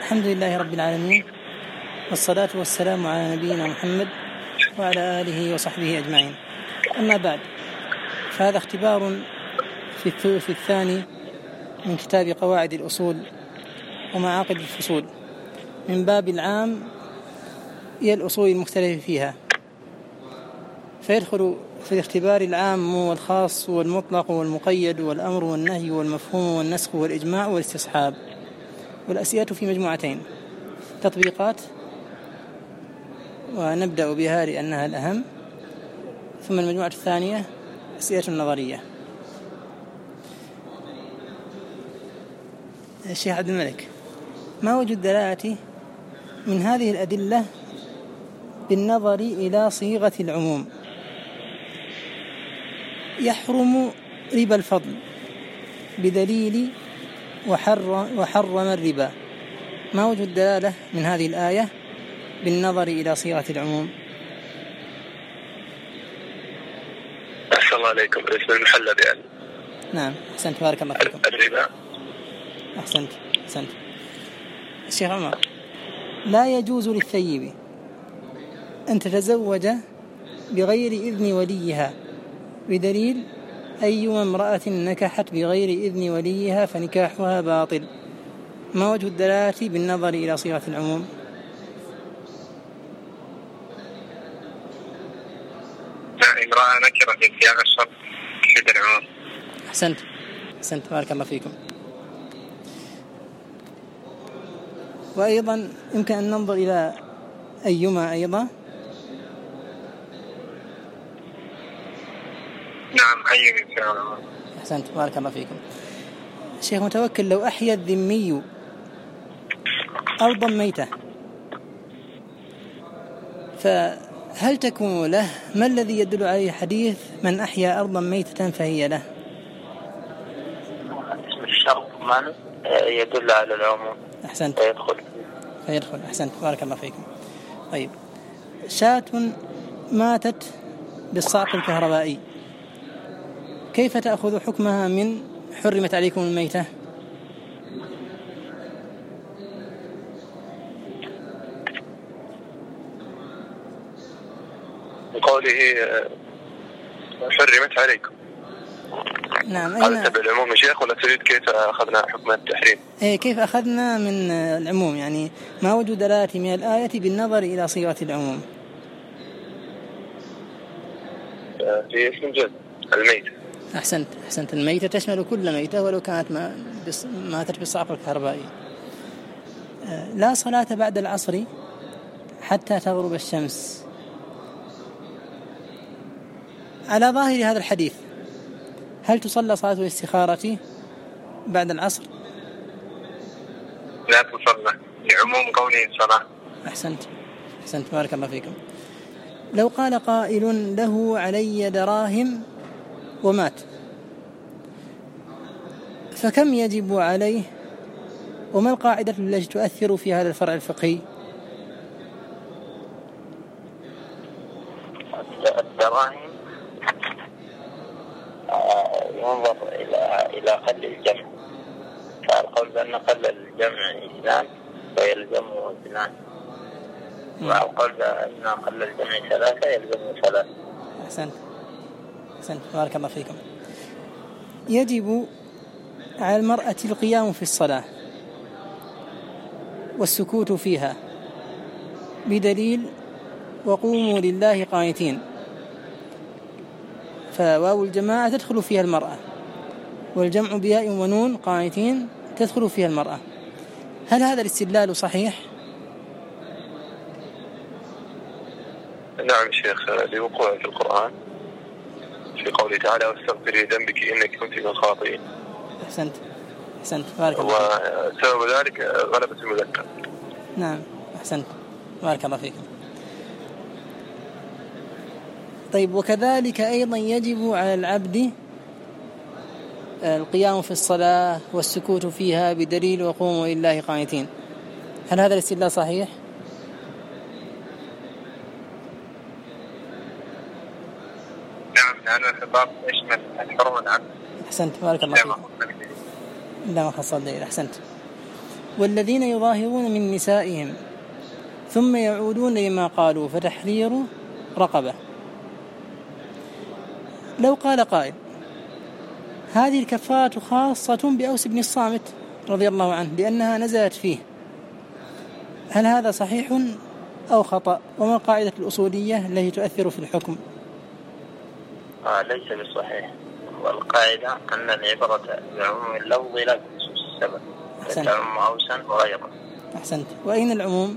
الحمد لله رب العالمين، والصلاة والسلام على نبينا محمد وعلى آله وصحبه أجمعين. أما بعد، فهذا اختبار في الثلث الثاني من كتاب قواعد الأصول ومعاقد الفصول من باب العام إلى الأصول المختلفة فيها، فيدخل في الاختبار العام والخاص والمطلق والمقيد والأمر والنهي والمفهوم والنسخ والإجماع والاستصحاب. والأسئلة في مجموعتين: تطبيقات، ونبدأ بها لأنها الأهم، ثم المجموعة الثانية أسئلة نظرية. الشيخ عبد الملك، ما وجه الدلالة من هذه الأدلة بالنظر إلى صيغة العموم؟ يحرم ربا الفضل بدليل وحرم الربا. ما وجه الدلالة من هذه الآية بالنظر إلى صيغة العموم؟ أحسن الله عليكم. اسم المحلى يعني. نعم، أحسنت، بارك الله فيكم. الربا. أحسنت. الشيخ عمر، لا يجوز للثيب أن تتزوج بغير إذن وليها بدليل أيما امرأة نكحت بغير إذن وليها فنكاحها باطل. ما وجه الدلالة بالنظر إلى صيغة العموم؟ امرأة نكرة في سياق الشرط في العموم. أحسنت، بارك الله فيكم. وأيضا يمكن أن ننظر إلى أيما أيضا. نعم، أيما. أحسنت، بارك الله فيكم. شيخ متوكل، لو أحيا الذمي أرضا ميتة فهل تكون له؟ ما الذي يدل عليه حديث من أحيا أرضا ميتة فهي له؟ اسم الشرط من يدل على العموم. أحسنت، فيدخل. أحسنت، بارك الله فيكم. طيب، شاة ماتت بالصعق الكهربائي، كيف تأخذ حكمها من حرمت عليكم الميتة؟ بقوله حرمت عليكم. نعم، هذا تبع العموم يا شيخ، ولا تريد كيف أخذنا حكم التحريم؟ كيف أخذنا من العموم؟ يعني ما وجه دلالة من الآية بالنظر إلى صيغة العموم؟ في اسم الجنس الميتة. أحسنت، الميتة تشمل كل ميتة ولو كانت ماتت بالصعق الكهربائي. لا صلاة بعد العصر حتى تغرب الشمس. على ظاهر هذا الحديث هل تصلى صلاة الاستخارة بعد العصر؟ لا تصلى لعموم قوله الصلاة. أحسنت، بارك الله فيكم. لو قال قائل له علي دراهم ومات، فكم يجب عليه؟ وما القاعدة التي تؤثر في هذا الفرع الفقهي؟ الدراهم ينظر إلى قل الجمع، فالقول بأن قل الجمع إثنان فيلزمه اثنان، والقول بأن قل الجمع ثلاثة يلزمه ثلاثة. أحسنت، بارك الله فيكم. يجب على المرأة القيام في الصلاة والسكوت فيها بدليل وقوموا لله قانتين، فواو الجماعة تدخل فيها المرأة، والجمع بياء ونون قانتين تدخل فيها المرأة. هل هذا الاستدلال صحيح؟ نعم شيخ، لوقوع في القرآن في قوله تعالى واستغفري ذنبك إنك كنت من الخاطئين. أحسنت، بارك الله فيكم. وسبب ذلك غلبة المذكر. نعم، أحسنت، بارك الله فيكم. طيب، وكذلك أيضا يجب على العبد القيام في الصلاة والسكوت فيها بدليل وقوموا لله قانتين. هل هذا الاستدلال صحيح؟ نعم، لأن الخطاب يشمل الحر والعبد. أحسنت، بارك الله فيكم. لا ما خص الدليل. أحسنت. والذين يظاهرون من نسائهم ثم يعودون لما قالوا فتحرير رقبة. لو قال قائل هذه الكفارة خاصة بأوس بن الصامت رضي الله عنه لأنها نزلت فيه، هل هذا صحيح أو خطأ؟ وما القاعدة الأصولية التي تؤثر في الحكم؟ ليس بالصحيح، والقاعدة أن العبرة بعموم اللفظ لا بخصوص السبب، فتعم أوسا وغيره. أحسنت. وأين العموم؟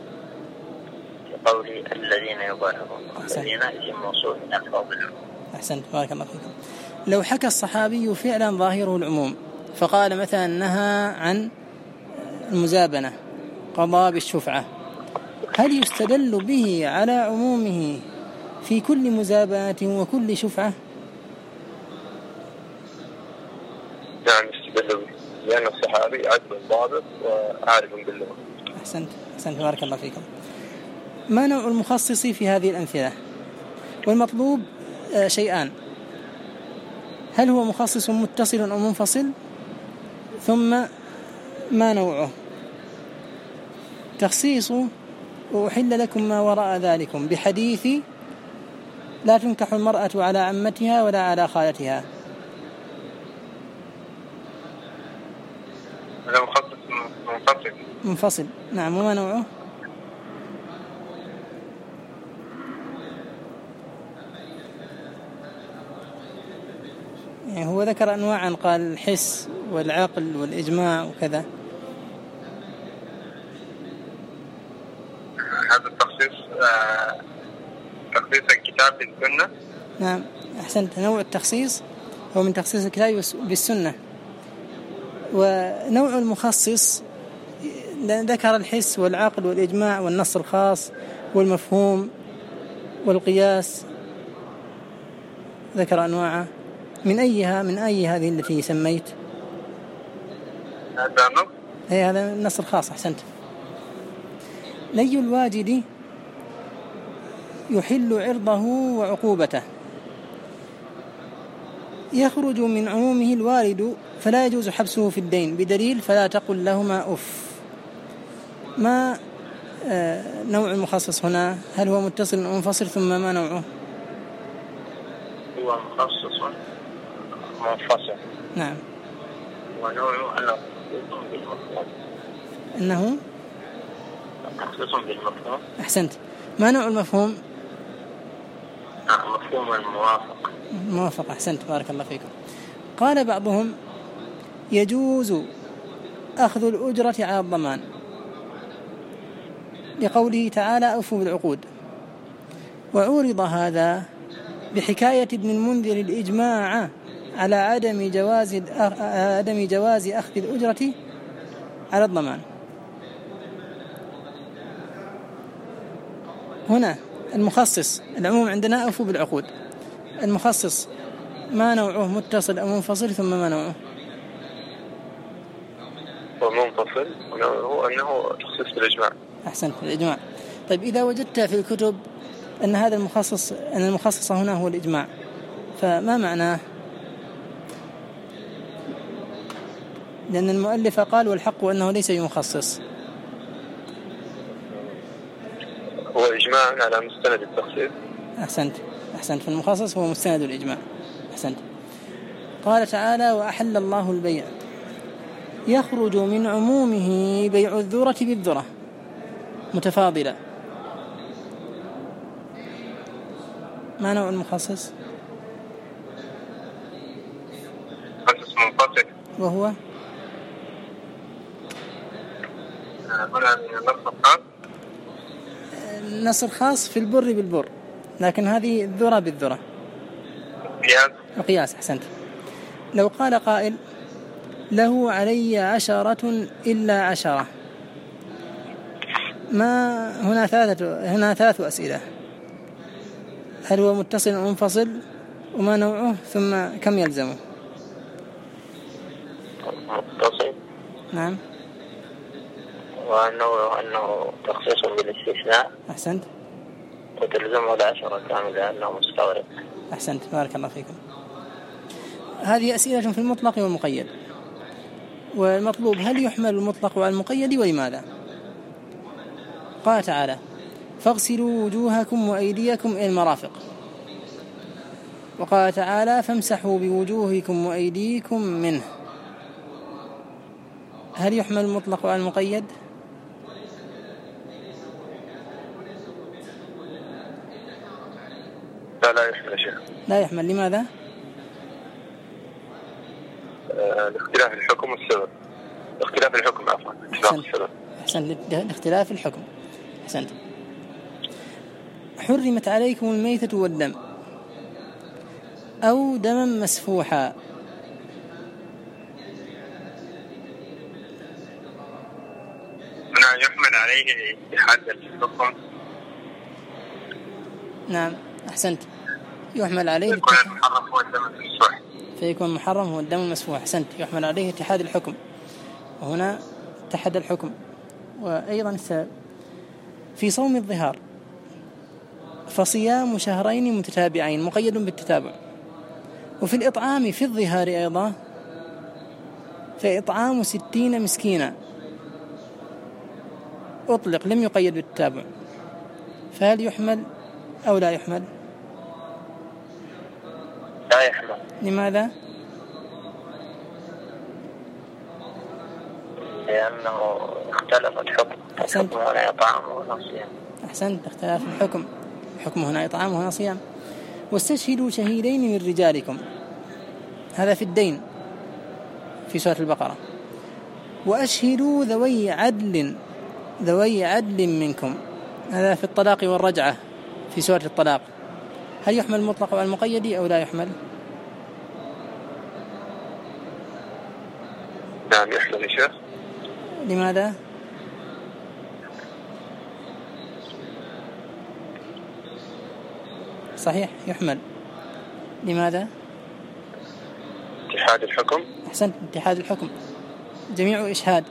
في قول الذين يظاهرون، الذين اسم موصول من ألفاظ العموم. أحسنت، بارك الله فيكم. لو حكى الصحابي فعلا ظاهره العموم فقال مثلا نهى عن المزابنة، قضى بالشفعة، هل يستدل به على عمومه في كل مزابنة وكل شفعة؟ نعم يستدل به، لأن الصحابي عدل ضابط وعارف باللغة. أحسنت بارك الله فيكم. ما نوع المخصص في هذه الأمثلة؟ والمطلوب شيئان: هل هو مخصص متصل أو منفصل؟ ثم ما نوعه؟ تخصيص وأحل لكم ما وراء ذلكم بحديث لا تنكح المرأة على عمتها ولا على خالتها. هذا مخصص منفصل. نعم. وما نوعه؟ يعني هو ذكر أنواعا، قال الحس والعقل والإجماع وكذا. هذا التخصيص تخصيص الكتاب بالسنة. نعم أحسنت. نوع التخصيص هو من تخصيص الكتاب بالسنة. ونوع المخصص ذكر الحس والعقل والإجماع والنص الخاص والمفهوم والقياس، ذكر أنواعه. من أي هذه التي سميت؟ هذا نص. هذا النص الخاص. أحسنت. لي الواجد يحل عرضه وعقوبته، يخرج من عمومه الوارد فلا يجوز حبسه في الدين بدليل فلا تقل لهما أف. ما نوع المخصص هنا؟ هل هو متصل أو منفصل؟ ثم ما نوعه؟ هو مخصص منفصل. نعم. ونوعه أنه تخصيص بالمفهوم. أحسنت. ما نوع المفهوم؟ مفهوم الموافق. موافق. أحسنت، بارك الله فيكم. قال بعضهم يجوز أخذ الأجرة على الضمان لقوله تعالى أوفوا بالعقود، وعورض هذا بحكاية ابن المنذر الإجماع على عدم جواز أخذ الأجرة على الضمان. هنا المخصص، العموم عندنا أوفوا بالعقود، المخصص ما نوعه؟ متصل أو منفصل؟ ثم ما نوعه؟ ومنفصل، ونوعه أنه تخصيص بالإجماع. أحسنت، الإجماع. طيب إذا وجدت في الكتب أن هذا المخصص، أن المخصص هنا هو الإجماع، فما معناه؟ لأن المؤلف قال والحق أنه ليس بمخصص. هو إجماع على مستند التخصيص. أحسنت. فالمخصص هو مستند الإجماع. أحسنت. قال تعالى وأحل الله البيع، يخرج من عمومه بيع الذرة بالذرة متفاضلة. ما نوع المخصص؟ مخصص منفصل، وهو النص الخاص في البر بالبر، لكن هذه الذرة بالذرة قياس. أحسنت. لو قال قائل له علي 10 إلا 10، ما هنا ثلاث أسئلة: هل هو متصل أو منفصل؟ وما نوعه؟ ثم كم يلزمه؟ متصل. نعم. ونوعه أنه تخصيص بالاستثناء. أحسنت. وتلزمه 10 كاملة أنه مستغرق. أحسنت، بارك الله فيكم. هذه أسئلة في المطلق والمقيد. والمطلوب هل يحمل المطلق على المقيد ولماذا؟ قال تعالى فاغسلوا وجوهكم وأيديكم إلى المرافق، وقال تعالى فامسحوا بوجوهكم وأيديكم منه. هل يحمل المطلق على المقيد؟ لا يحمل يا شيخ. لا يحمل. لماذا؟ لاختلاف الحكم والسبب. اختلاف الحكم عفوا. أحسنت. لاختلاف الحكم. أحسنت. حرمت عليكم الميتة والدم أو دما مسفوحا. هنا يحمل عليه اتحاد الحكم. نعم أحسنت. يحمل عليه فيكون المحرم هو الدم المسفوح. فيكون المحرم هو الدم المسفوح. أحسنت. يحمل عليه اتحاد الحكم، وهنا اتحد الحكم. وأيضا في صوم الظهار فصيام شهرين متتابعين مقيد بالتتابع. وفي الإطعام في الظهار أيضا فإطعام 60 مسكينا أطلق لم يقيد بالتتابع. فهل يحمل أو لا يحمل؟ لا يحمل. لماذا؟ لأنه اختلف الحكم. أحسنت. الحكم هنا إطعام وهنا صيام. أحسنت. اختلاف الحكم. حكم هنا إطعام وهنا صيام. واستشهدوا شهيدين من رجالكم، هذا في الدين في سورة البقرة. وأشهدوا ذوي عدل منكم، هذا في الطلاق والرجعة في سورة الطلاق. هل يحمل المطلق على المقيد أو لا يحمل؟ نعم يحمل يا شيخ. لماذا؟ صحيح يحمل. لماذا؟ اتحاد الحكم. أحسنت. اتحاد الحكم، جميع إشهاد.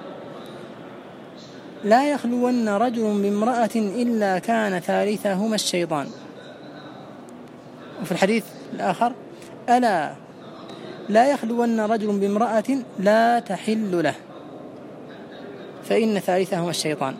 لا يخلون رجل بامرأة إلا كان ثالثهما الشيطان. وفي الحديث الآخر ألا لا يخلون رجل بامرأة لا تحل له فإن ثالثهما الشيطان.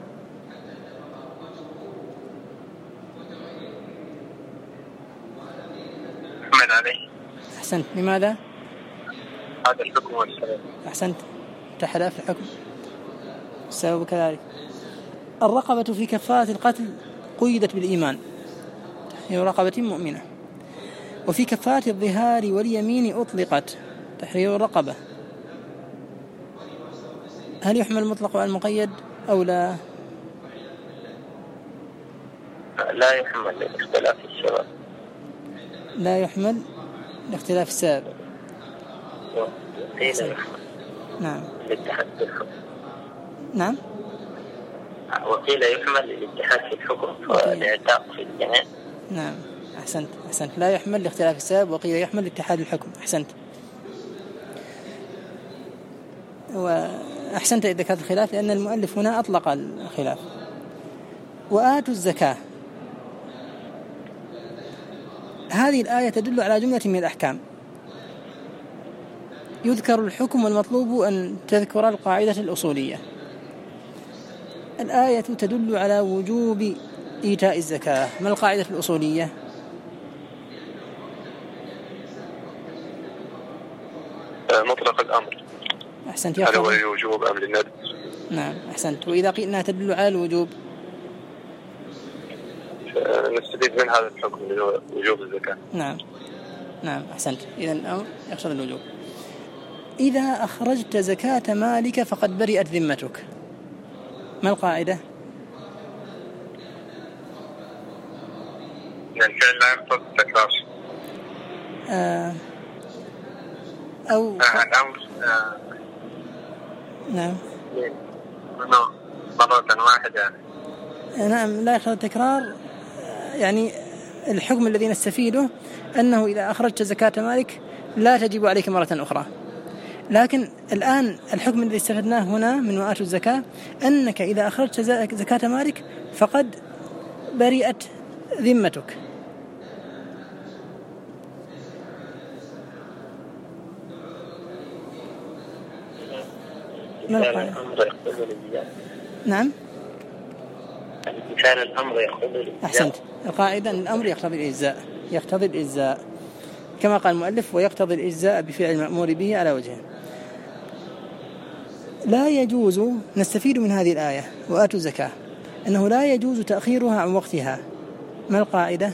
يحمل عليه. أحسنت. لماذا؟ هذا الحكم والسبب. أحسنت. اتحد في الحكم السبب كذلك. الرقبة في كفارة القتل قيدت بالإيمان، هي رقبة مؤمنة. وفي كفارة الظهار واليمين أطلقت تحرير الرقبة. هل يحمل المطلق على المقيد أو لا؟ لا يحمل لاختلاف السبب. لا يحمل لاختلاف السبب. قيل يحمل. نعم. للاتحاد في الحكم. نعم. وقيل يحمل للاتحاد في الحكم والإعتاق في الجميع. نعم أحسنت. لا يحمل لاختلاف السبب، وقيل يحمل لاتحاد الحكم. أحسنت. وأحسنت إذا كانت الخلاف، لأن المؤلف هنا أطلق الخلاف. وآتوا الزكاة، هذه الآية تدل على جملة من الأحكام. يذكر الحكم والمطلوب أن تذكر القاعدة الأصولية. الآية تدل على وجوب إيتاء الزكاة. ما القاعدة الأصولية؟ مطلق الأمر. أحسنت. هل هو للوجوب أم للندب؟ نعم أحسنت. وإذا قيل أنها تدل على الوجوب نستفيد من هذا الحكم لوجوب الزكاة. نعم أحسنت. إذا الأمر يقصد الوجوب. إذا أخرجت زكاة مالك فقد برئت ذمتك. ما القاعدة؟ الفعل لا يقتضي التكرار. أو الأمر نعم مرة واحدة. نعم لا يقتضي التكرار. يعني الحكم الذي نستفيده أنه إذا أخرجت زكاة مالك لا تجب عليك مرة أخرى. لكن الآن الحكم الذي استفدناه هنا من وآتوا الزكاة أنك إذا أخرجت زكاة مالك فقد برئت ذمتك. ما القاعدة؟ نعم مثال الأمر يقتضي الإجزاء. أحسنت. القاعدة أن الأمر يقتضي الإجزاء كما قال المؤلف ويقتضي الإجزاء بفعل المأمور به على وجهه. لا يجوز، نستفيد من هذه الآية وآتوا زكاة أنه لا يجوز تأخيرها عن وقتها. ما القاعدة؟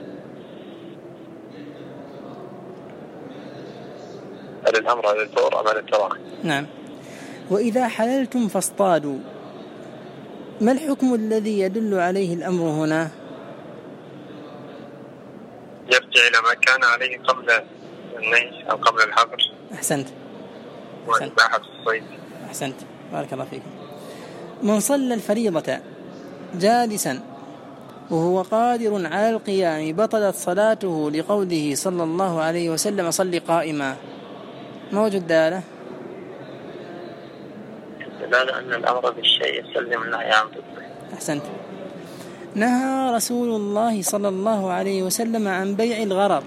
هل الأمر على الفور أم على التراخي؟ نعم. وإذا حللتم فاصطادوا، ما الحكم الذي يدل عليه الأمر هنا؟ يرجع إلى ما كان عليه قبل النهي أو قبل الحظر. أحسنت. وإباحة الصيد. أحسنت، بارك الله فيكم. من صلى الفريضة جالسا وهو قادر على القيام بطلت صلاته لقوله صلى الله عليه وسلم صل قائما. ما وجه الدالة؟ الدلالة أن الأمر بالشيء يسلم النهي عن ضده. أحسنت. نهى رسول الله صلى الله عليه وسلم عن بيع الغرر.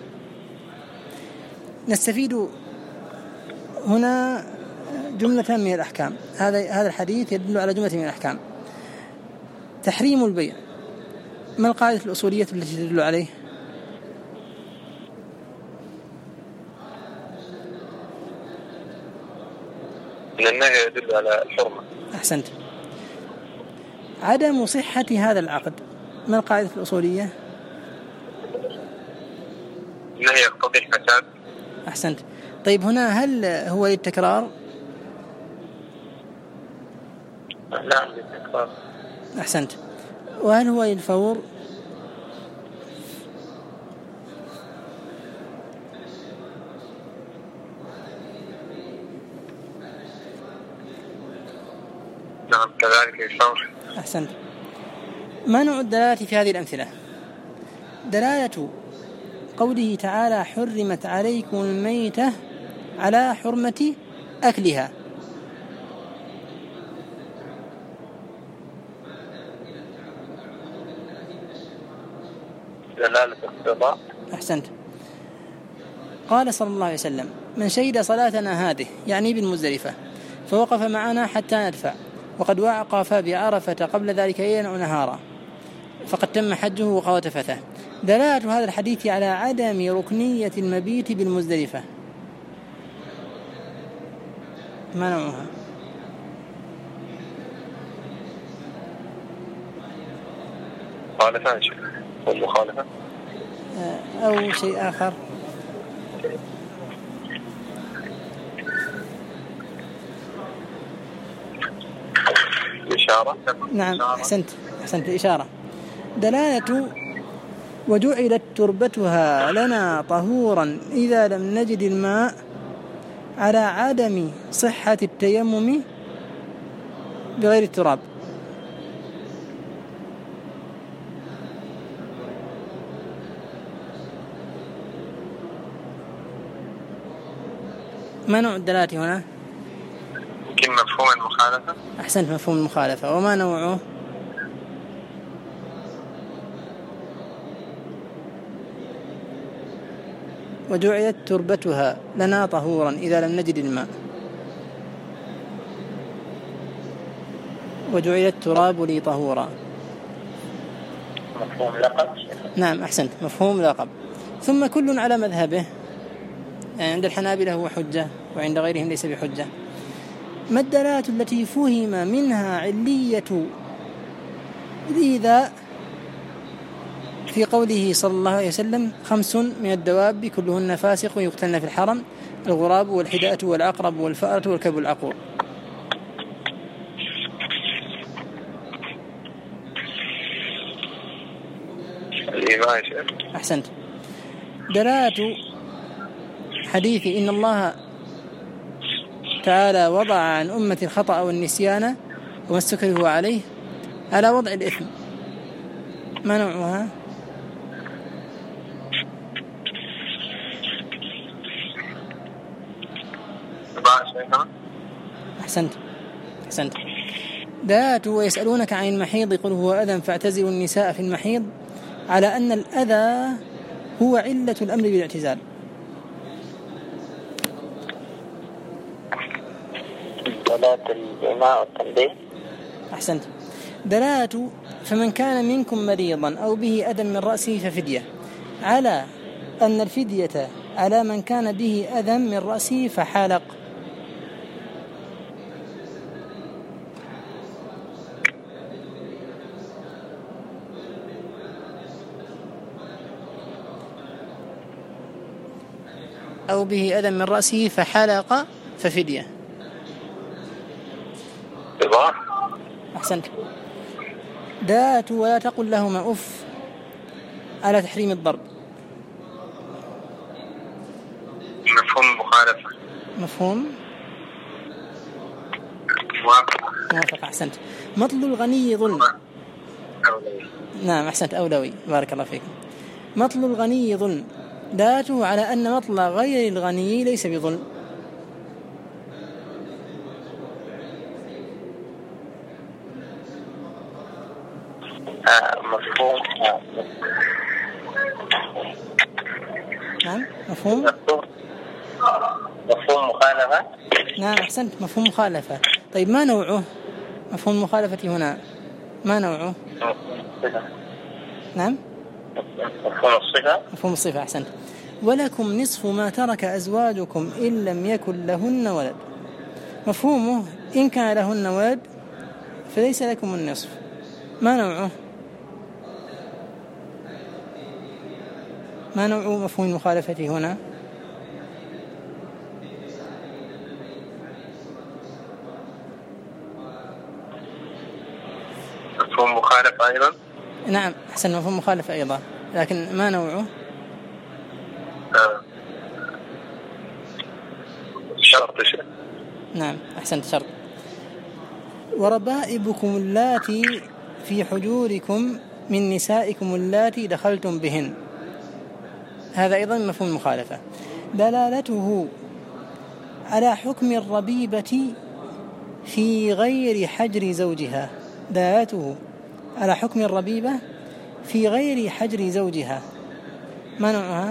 نستفيد هنا جملة من الأحكام. هذا الحديث يدل على جملة من الأحكام. تحريم البيع، ما القاعدة الأصولية التي تدل عليه؟ إن النهي يدل على الحرمة. أحسنت. عدم صحة هذا العقد، ما القاعدة الأصولية؟ النهي يقتضي الفساد. أحسنت. طيب هنا هل هو للتكرار؟ لا للتكرار. أحسنت. وهل هو للفور؟ نعم كذلك للفور. أحسنت. ما نوع الدلالة في هذه الأمثلة؟ دلالة قوله تعالى حرمت عليكم الميتة على حرمة أكلها. دلالة اقتضاء. أحسنت. قال صلى الله عليه وسلم من شهد صلاتنا هذه، يعني بالمزدلفة، فوقف معنا حتى ندفع، وقد وقف بعرفة قبل ذلك ليلا ونهارا، فقد تم حجه وقضى تفثه. دلالة هذا الحديث على عدم ركنية المبيت بالمزدلفة، ما نوعها؟ مخالفة والمخالفة أو شيء آخر. الإشارة. نعم أحسنت الإشارة. دلالة وجعلت تربتها لنا طهورا إذا لم نجد الماء على عدم صحة التيمم بغير التراب. ما نوع الدلالة هنا؟ يمكن مفهوم المخالفة. أحسنت، مفهوم المخالفة. وما نوعه؟ وجعلت تربتها لنا طهورا إذا لم نجد الماء. وجعل التراب لي طهورا. مفهوم لقب. نعم أحسنت، مفهوم لقب. ثم كل على مذهبه، يعني عند الحنابلة هو حجة وعند غيرهم ليس بحجة. ما الدلالة التي فهم منها علية الإيذاء في قوله صلى الله عليه وسلم 5 من الدواب كلهن فاسق يقتلن في الحرم: الغراب والحداءة والعقرب والفأرة والكلب العقور. أحسنت. دلالة حديث إن الله تعالى وضع عن أمة الخطأ والنسيان وما استكرهوا عليه على وضع الإثم، ما نوعها؟ أحسنت. دلالة ويسألونك عن المحيض قل هو أذى فاعتزلوا النساء في المحيض على أن الأذى هو علة الأمر بالاعتزال. دلالة الإيماء والتنبيه. أحسنت. دلالة فمن كان منكم مريضا أو به أذى من رأسه ففدية، على أن الفدية على من كان به أذى من رأسه فحلق. أو به أذى من رأسه فحلق ففدية. أحسنت. دلالة ولا تقل لهما أف على تحريم الضرب. مفهوم المخالفة. مفهوم موافق. أحسنت. مطل الغني ظلم. نعم أحسنت، أولوي، بارك الله فيكم. مطل الغني ظلم، دلالته على أن مطل غير الغني ليس بظلم. مفهوم. نعم مفهوم مخالفة. نعم أحسنت، مفهوم مخالفة. طيب ما نوعه مفهوم المخالفة هنا؟ ما نوعه؟ نعم مفهوم الصفة. أحسنت. ولكم نصف ما ترك أزواجكم إن لم يكن لهن ولد. مفهومه إن كان لهن ولد فليس لكم النصف. ما نوعه؟ ما نوع مفهوم المخالفة هنا؟ مفهوم مخالفة أيضا. نعم أحسن، مفهوم مخالفة أيضا، لكن ما نوعه؟ شرط. نعم أحسنت، شرط. وربائبكم اللاتي في حجوركم من نسائكم اللاتي دخلتم بهن، هذا أيضا مفهوم المخالفة. دلالته على حكم الربيبة في غير حجر زوجها. دلالته على حكم الربيبة في غير حجر زوجها. ما نوعها؟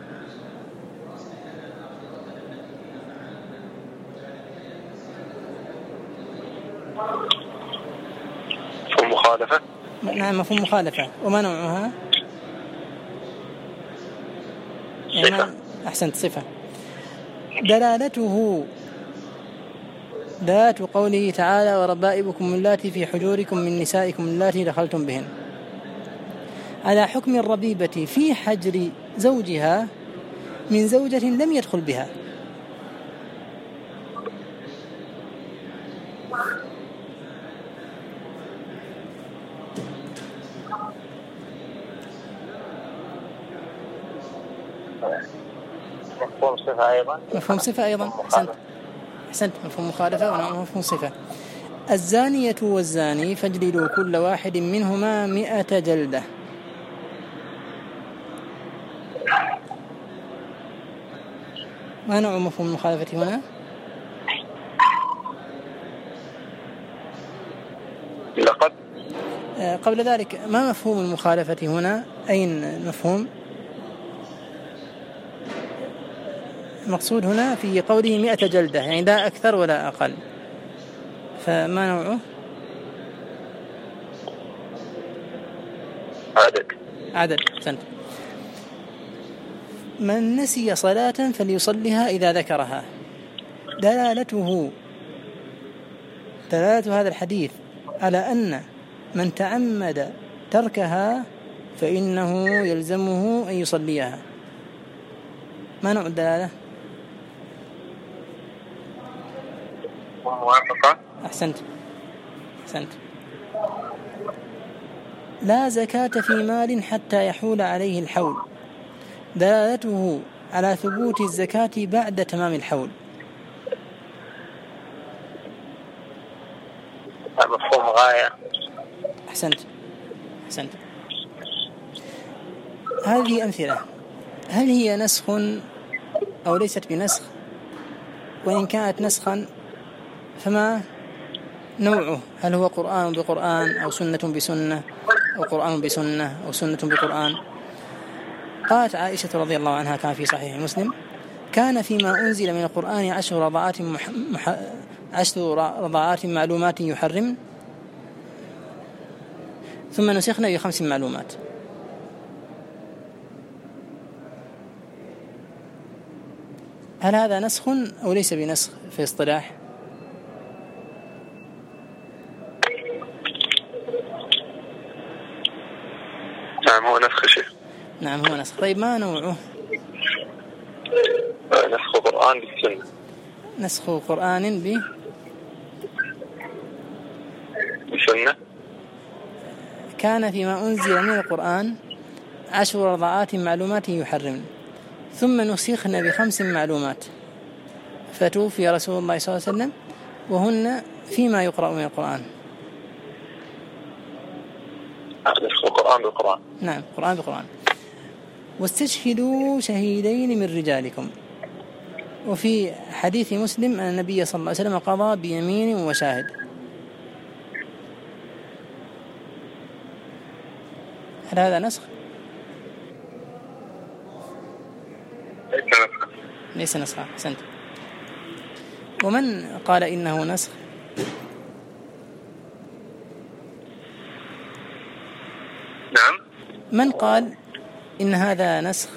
مفهوم مخالفة. نعم مفهوم مخالفة. وما نوعها؟ صفة. أحسنت، صفة. دلالته دلالة قوله تعالى وربائبكم اللاتي في حجوركم من نسائكم اللاتي دخلتم بهن على حكم الربيبة في حجر زوجها من زوجة لم يدخل بها. مفهوم صفة أيضا. مفهوم صفة أيضا. أحسنت، مفهوم مخالفة ومفهوم صفة. الزانية والزاني فاجلدوا كل واحد منهما 100 جلدة. ما نوع مفهوم المخالفة هنا؟ لقد. قبل ذلك ما مفهوم المخالفة هنا؟ أين المفهوم؟ المقصود هنا في قوله 100 جلدة، يعني لا أكثر ولا أقل، فما نوعه؟ عدد. أحسنت. من نسي صلاة فليصلها إذا ذكرها. دلالة هذا الحديث على أن من تعمد تركها فإنه يلزمه أن يصليها. ما نوع الدلالة؟ موافقة. أحسنت. لا زكاة في مال حتى يحول عليه الحول. دلالته على ثبوت الزكاة بعد تمام الحول. مفهوم غاية. أحسنت. هذه أمثلة، هل هي نسخ أو ليست بنسخ؟ وإن كانت نسخا فما نوعه؟ هل هو قرآن بقرآن أو سنة بسنة أو قرآن بسنة أو سنة بقرآن؟ قالت عائشة رضي الله عنها كان في صحيح مسلم: كان فيما أنزل من القرآن 10 رضعات 10 رضعات معلومات يحرم ثم نسخنا ب5 معلومات. هل هذا نسخ أو ليس بنسخ في اصطلاح؟ نعم هو نسخ شيء. نعم هو نسخ. طيب ما نوعه؟ نسخ قرآن بالسنة. نسخ قرآن بسنة. كان فيما أنزل من القرآن 10 رضعات معلومات يحرم ثم نسخنا ب5 معلومات فتوفي رسول الله صلى الله عليه وسلم وهن فيما يقرأ من القرآن. نسخ القرآن بالقرآن. نعم قرآن بالقرآن. واستشهدوا شهيدين من رجالكم. وفي حديث مسلم أن النبي صلى الله عليه وسلم قضى بيمين وشاهد. هل هذا نسخ؟ ليس نسخ. أحسنت. ومن قال إنه نسخ؟ نعم. من قال إن هذا نسخ؟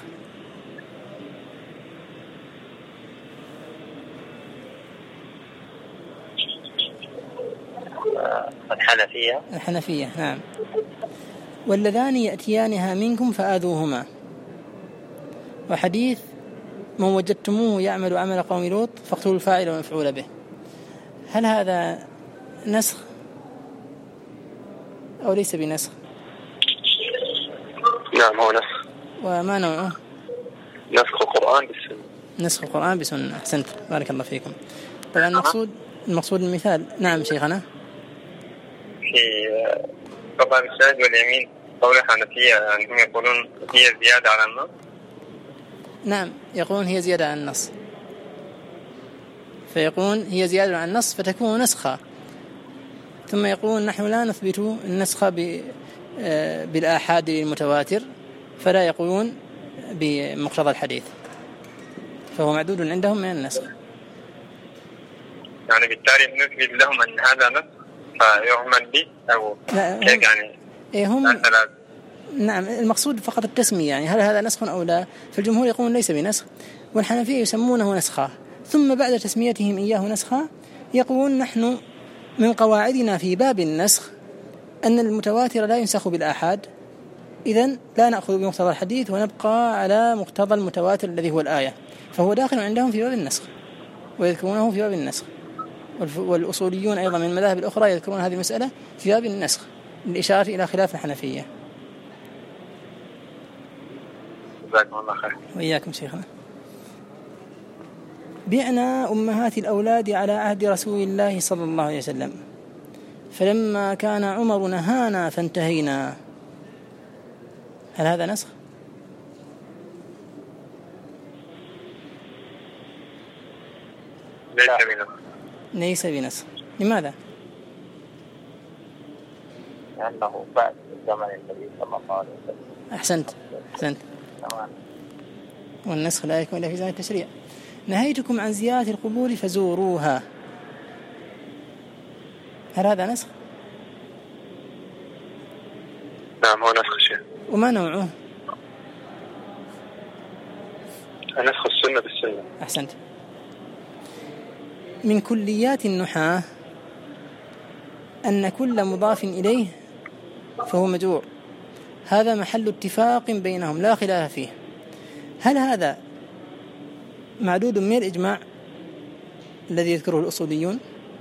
الحنفية. نعم. واللذان يأتيانها منكم فآذوهما. وحديث من وجدتموه يعمل عمل قوم لوط فاقتلوا الفاعل والمفعول به. هل هذا نسخ أو ليس بنسخ؟ نعم هو نسخ. وما نوعه؟ نسخ القرآن بالسنة. نسخ القرآن بسنة. أحسنت بارك الله فيكم. طبعا المقصود المثال. نعم شيخنا. في قضاء الشاهد واليمين قول الحنفية أنهم يقولون هي زيادة على النص. نعم يقولون هي زيادة على النص، فيقولون هي زيادة على النص فتكون نسخة، ثم يقولون نحن لا نثبت النسخة بالآحاد المتواتر، فلا يقولون بمقتضى الحديث، فهو معدود عندهم من النسخ. يعني بالتالي نثبت لهم أن هذا نسخ فيعمل به أو يعني هم نعم المقصود فقط التسمية، يعني هل هذا نسخ أو لا؟ فالجمهور يقولون ليس بنسخ، والحنفية يسمونه نسخا، ثم بعد تسميتهم إياه نسخا يقولون نحن من قواعدنا في باب النسخ أن المتواتر لا ينسخ بالآحاد، إذن لا نأخذ بمقتضى الحديث ونبقى على مقتضى المتواتر الذي هو الآية، فهو داخل عندهم في باب النسخ ويذكرونه في باب النسخ. والأصوليون أيضا من المذاهب الأخرى يذكرون هذه المسألة في باب النسخ للإشارة إلى خلاف الحنفية. جزاكم الله خير. وإياكم شيخنا. بعنا أمهات الأولاد على عهد رسول الله صلى الله عليه وسلم، فلما كان عمر نهانا فانتهينا. هل هذا نسخ؟ ليس بنسخ. لماذا؟ لأنه بعد زمن النبي صلى الله عليه وسلم. أحسنت. والنسخ لا يكون إلا في زمن التشريع. نهيتكم عن زيارة القبور فزوروها. هل هذا نسخ؟ نعم هو نسخ شيء. وما نوعه؟ نسخ السنة بالسنة. أحسنت. من كليات النحاة أن كل مضاف إليه فهو مجرور، هذا محل اتفاق بينهم لا خلاف فيه. هل هذا معدود من الإجماع الذي يذكره الأصوليون؟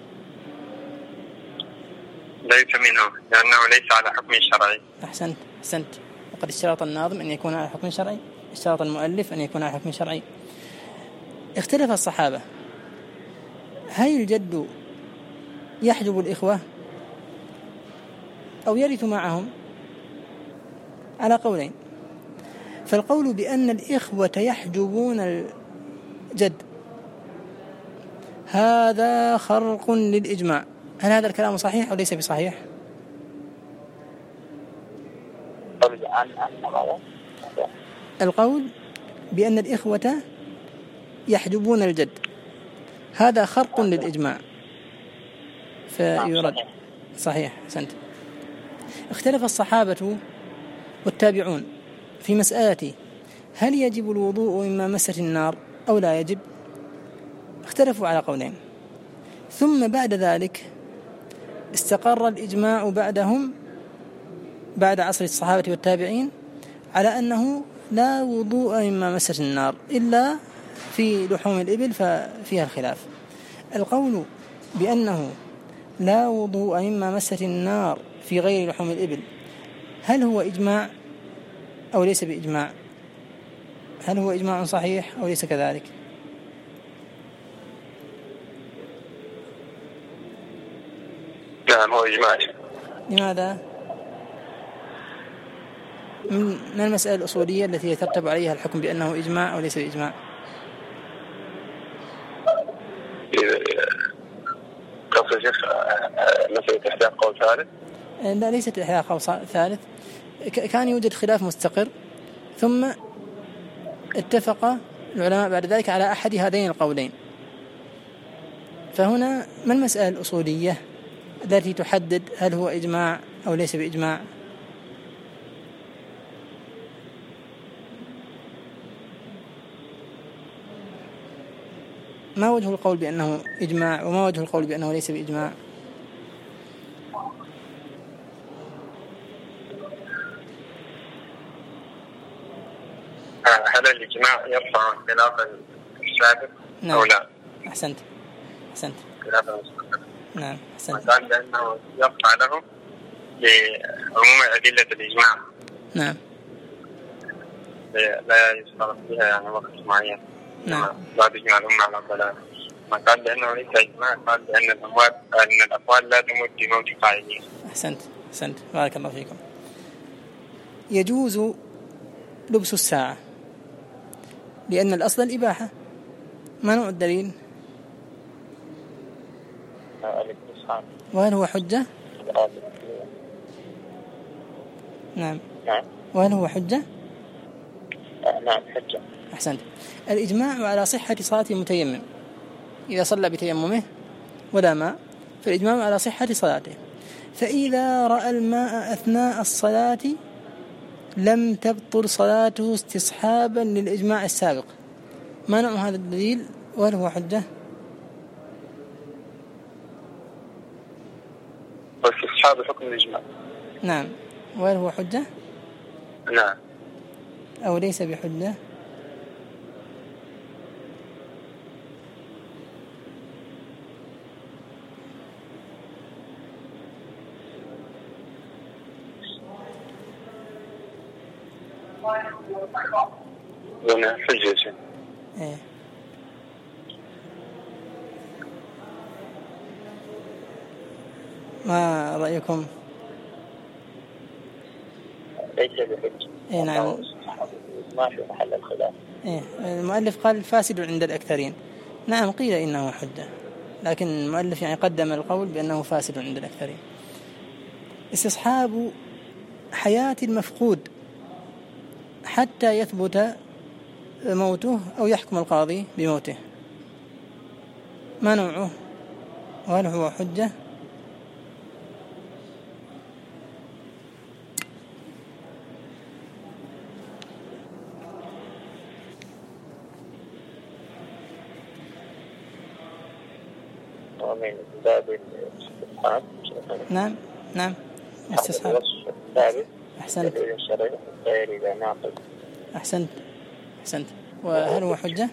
ليس منه، لأنه ليس على حكم شرعي. أحسنت. وقد اشترط الناظم أن يكون على حكم شرعي، اشترط المؤلف أن يكون على حكم شرعي. اختلف الصحابة هل الجد يحجب الإخوة أو يرث معهم؟ على قولين، فالقول بأن الإخوة يحجبون الجد هذا خرق للإجماع. هل هذا الكلام صحيح أو ليس بصحيح؟ القول بأن الإخوة يحجبون الجد هذا خرق للإجماع، فيرد. صحيح، أحسنت. اختلف الصحابة والتابعون في مسألة هل يجب الوضوء مما مست النار أو لا يجب. اختلفوا على قولين، ثم بعد ذلك استقر الإجماع بعدهم بعد عصر الصحابة والتابعين على أنه لا وضوء مما مست النار إلا في لحوم الإبل، ففيها الخلاف. القول بأنه لا وضوء مما مست النار في غير لحوم الإبل هل هو إجماع أو ليس بإجماع؟ هل هو إجماع صحيح أو ليس كذلك؟ نعم، هو إجماع. لماذا؟ من المسألة الأصولية التي يترتب عليها الحكم بأنه إجماع أو ليس بإجماع؟ قصد الشيخ مسألة إحداث قول ثالث؟ لا، ليست إحداث قول ثالث. كان يوجد خلاف مستقر ثم اتفق العلماء بعد ذلك على أحد هذين القولين. فهنا ما المسألة الأصولية التي تحدد هل هو إجماع أو ليس بإجماع؟ ما وجه القول بأنه إجماع وما وجه القول بأنه ليس بإجماع؟ هل الإجماع يرفع خلاف السابق أو لا؟ أحسنت. خلاف المستقر. نعم، أحسنت. قال بأنه يرفع له لعموم أدلة الإجماع. نعم. لا يشترط فيها يعني وقت معين. نعم. لا تجمع الأمة على ضلال. ما قال بأنه ليس إجماع، قال بأن الأقوال لا تموت بموت قائلين. أحسنت. بارك الله فيكم. يجوز لبس الساعة لأن الأصل الإباحة. ما نوع الدليل؟ وهل هو حجة؟ نعم. وهل هو حجة؟ نعم، حجة. أحسنت. الإجماع على صحة صلاة المتيمم إذا صلى بتيممه ولا ماء، فالإجماع على صحة صلاته. فإذا رأى الماء أثناء الصلاة لم تبطل صلاته استصحابا للإجماع السابق. ما نوع هذا الدليل وهل هو حجة؟ استصحاب حكم الإجماع. نعم. وهل هو حجة؟ نعم. أو ليس بحجة؟ حجة. إيه. ما رأيكم؟ ليس بحجة. إيه، نعم. ما في محل الخلاف. إيه، المؤلف قال فاسد عند الأكثرين. نعم، قيل إنه حجة، لكن المؤلف يعني قدم القول بأنه فاسد عند الأكثرين. استصحاب حياة المفقود حتى يثبت موته أو يحكم القاضي بموته، ما نوعه وهل هو حجة؟ ومن باب الاستصحاب. نعم. استصحاب. أحسنت. أحسنت. وهل هو حجة؟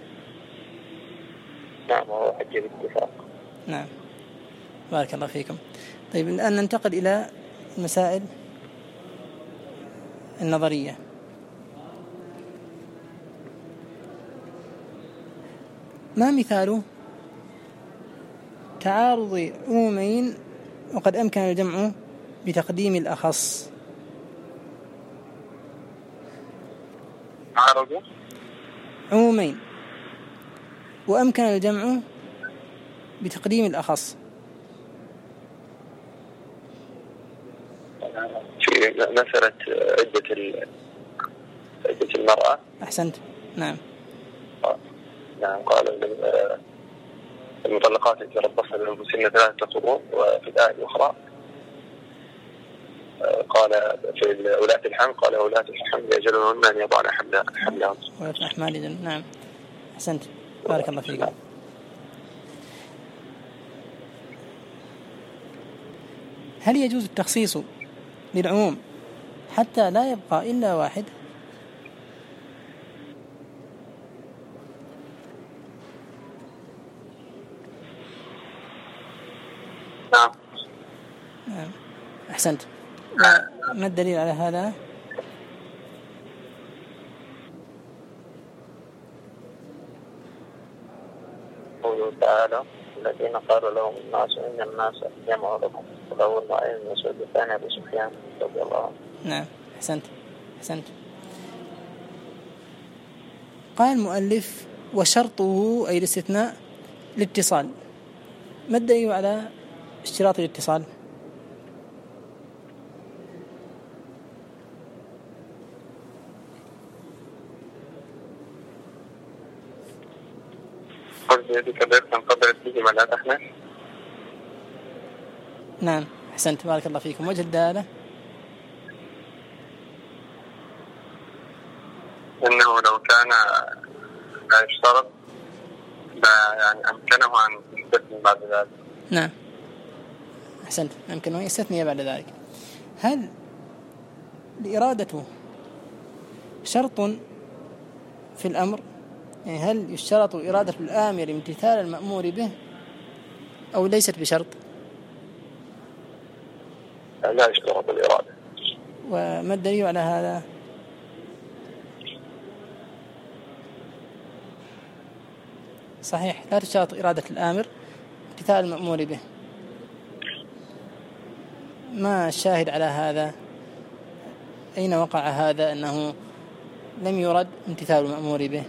نعم، هو حجة باتفاق. نعم، بارك الله فيكم. طيب، الآن ننتقل إلى المسائل النظرية. ما مثال تعارض عمومين وقد أمكن الجمع بتقديم الأخص؟ تعارض عمومين وأمكن الجمع بتقديم الأخص. في مسألة عدة المرأة. أحسنت. نعم. نعم، قال المطلقات يتربصن بأنفسهن 3 قروء. وفي الآية الأخرى قال في ولاة الحمل قال ولاة الحمل أجلهن أن يضعن حملهن. ولاة الأحمال. نعم أحسنت بارك الله فيكم. هل يجوز التخصيص للعموم حتى لا يبقى إلا واحد؟ نعم أحسنت. وما الدليل على هذا؟ قوله تعالى الذين قالوا لهم الناس إن الناس جمعوا لكم فلو الرأي من مسعود الثاني أبو سفيان رضي الله عنه. نعم أحسنت. قال المؤلف وشرطه أي الاستثناء الاتصال. ما الدليل على اشتراط الاتصال؟ نعم أحسنت بارك الله فيكم. وجه الدالة إنه لو كان لا يشترط يعني أمكنه أن يستثني بعد ذلك. نعم أحسنت أمكنه يستثني بعد ذلك. هل الإرادة شرط في الأمر؟ يعني هل يشترط إرادة الآمر امتثال المأمور به أو ليست بشرط؟ لا يشترط الإرادة. وما الدليل على هذا؟ صحيح لا تشترط إرادة الآمر امتثال المأمور به. ما الشاهد على هذا؟ أين وقع هذا أنه لم يرد امتثال المأمور به؟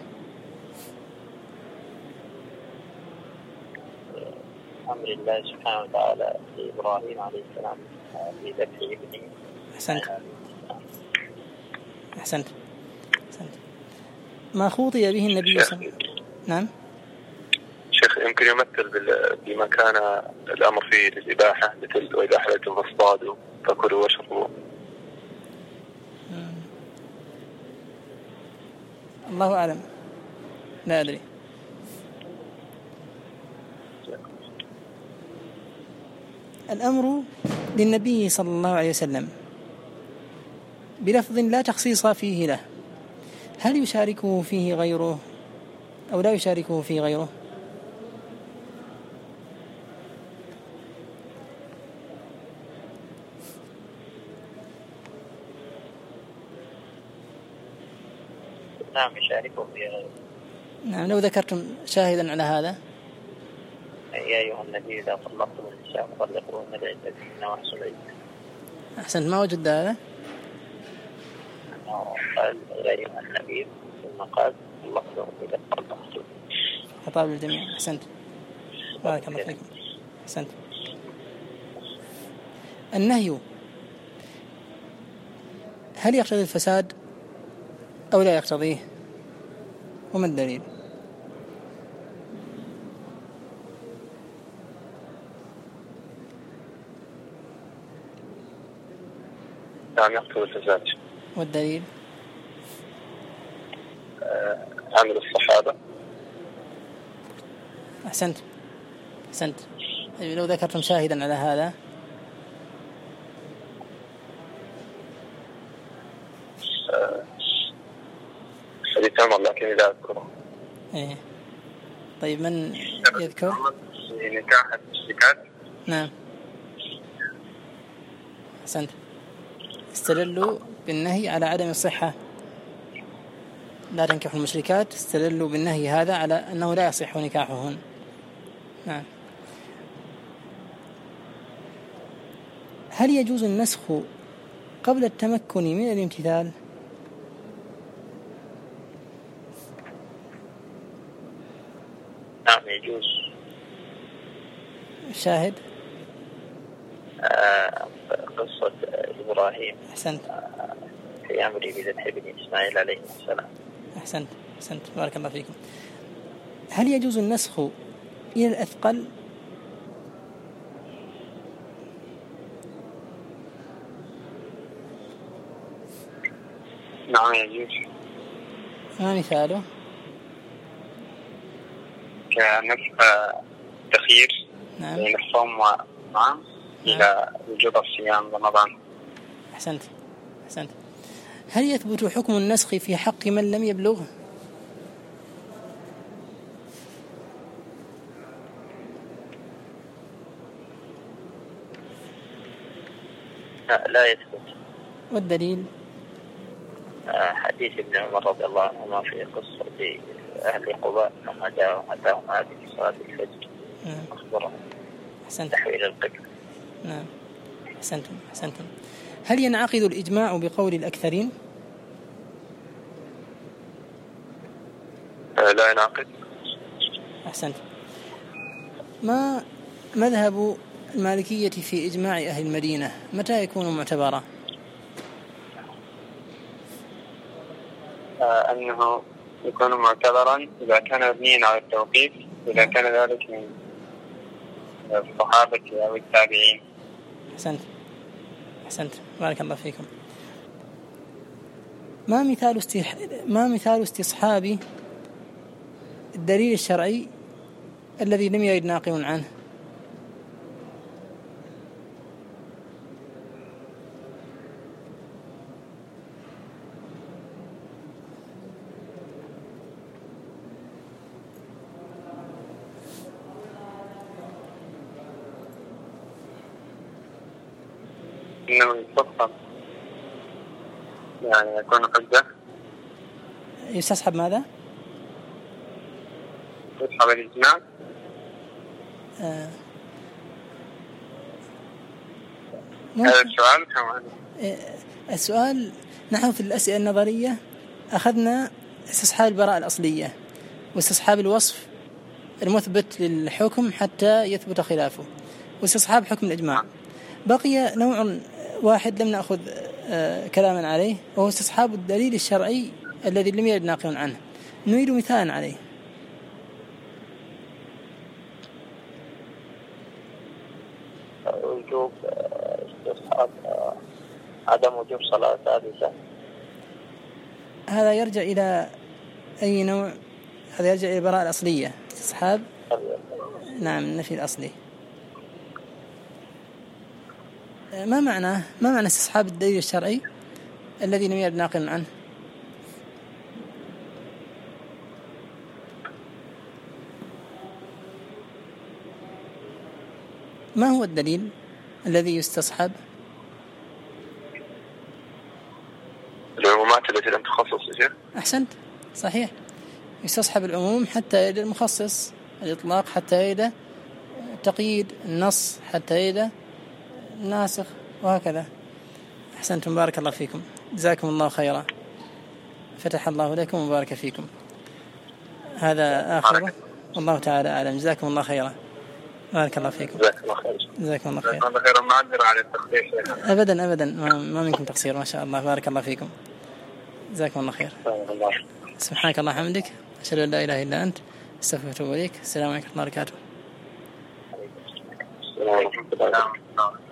أمر الله سبحانه وتعالى لإبراهيم عليه السلام في ذبح ابنه. أحسنت. ما خوطي به النبي صلى الله عليه وسلم. نعم شيخ يمكن يمثل بما كان الأمر فيه للإباحة مثل وإذا حللتم فاصطادوا فكلوا واشربوا. الله أعلم لا أدري. الأمر للنبي صلى الله عليه وسلم بلفظ لا تخصيص فيه له، هل يشاركه فيه غيره أو لا يشاركه فيه غيره؟ نعم يشاركه فيه غيره. نعم لو ذكرتم شاهدا على هذا. يا أيها النبي إذا طلقتم النساء فطلقوهن لعدتهن واحصوا العدة. أحسنت. ما وجد هذا؟ قال يا أيها النبي ثم قال طلقتم إذا طلقتم. خطاب للجميع. أحسنت بارك الله فيكم. أحسنت. النهي هل يقتضي الفساد أو لا يقتضيه؟ وما الدليل؟ نعم يقتضي الفساد. والدليل؟ عمل الصحابة. أحسنت. لو ذكرتم شاهدا على هذا. حديث عمر لكن لا أذكره. إيه. طيب من يذكر؟ نكاح المشركات. نعم أحسنت. استدلوا بالنهي على عدم الصحة، لا تنكحوا المشركات، استدلوا بالنهي هذا على أنه لا يصح نكاحهن. نعم. هل يجوز النسخ قبل التمكن من الامتثال؟ نعم يجوز. شاهد قصة إبراهيم. أحسنت. في أمره بذبح ابن إسماعيل عليه السلام. أحسنت بارك الله فيكم. هل يجوز النسخ إلى الأثقل. نعم يجوز. ما مثاله؟ تخيير نعم. بين الصوم نعم إلى وجوب الصيام رمضان. أحسنت. هل يثبت حكم النسخ في حق من لم يبلغ؟ لا يثبت. والدليل؟ حديث ابن عمر رضي الله عنهما في قصة أهل قباء لما أتاهم هذه صلاة الفجر أخبرهم تحويل القبلة. نعم. أحسنتم. هل ينعقد الإجماع بقول الأكثرين؟ لا ينعقد. أحسنت. ما مذهب المالكية في إجماع أهل المدينة متى يكون معتبرا؟ أنه يكون معتبرا إذا كان مبنيا على التوقيف، إذا كان ذلك من الصحابة أو التابعين. أحسنت. بارك الله فيكم. ما مثال استصحاب الدليل الشرعي الذي لم يرد ناقل عنه؟ إنه يستصحب يعني يكون حجة. يستصحب ماذا؟ يستصحب الإجماع. هذا السؤال كمان. السؤال نحن في الأسئلة النظرية أخذنا استصحاب البراءة الأصلية واستصحاب الوصف المثبت للحكم حتى يثبت خلافه واستصحاب حكم الإجماع. بقي نوع واحد لم نأخذ كلاما عليه وهو استصحاب الدليل الشرعي الذي لم يرد ناقل عنه. نريد مثالا عليه. وجوب استصحاب عدم وجوب صلاة ثالثة. هذا يرجع إلى أي نوع؟ هذا يرجع إلى البراءة الأصلية. استصحاب نعم النفي الأصلي. ما معنى استصحاب الدليل الشرعي الذي لم يرد ناقل عنه؟ ما هو الدليل الذي يستصحب؟ العمومات التي لم تخصص. أحسنت. صحيح. يستصحب العموم حتى يرد المخصص، الإطلاق حتى يرد التقييد، النص حتى يرد الناسخ، وهكذا. أحسنتم. بارك الله فيكم. جزاكم الله خيرا. فتح الله لكم وبارك فيكم. هذا آخره والله تعالى أعلم. جزاكم الله خيرا. بارك الله فيكم. جزاكم الله خير. معذرة على التقصير. أبدا ما منكم تقصير. ما شاء الله. بارك الله فيكم. جزاكم الله خير. سبحانك اللهم وبحمدك أشهد أن لا إله إلا أنت أستغفرك وأتوب إليك. السلام عليكم ورحمة الله وبركاته.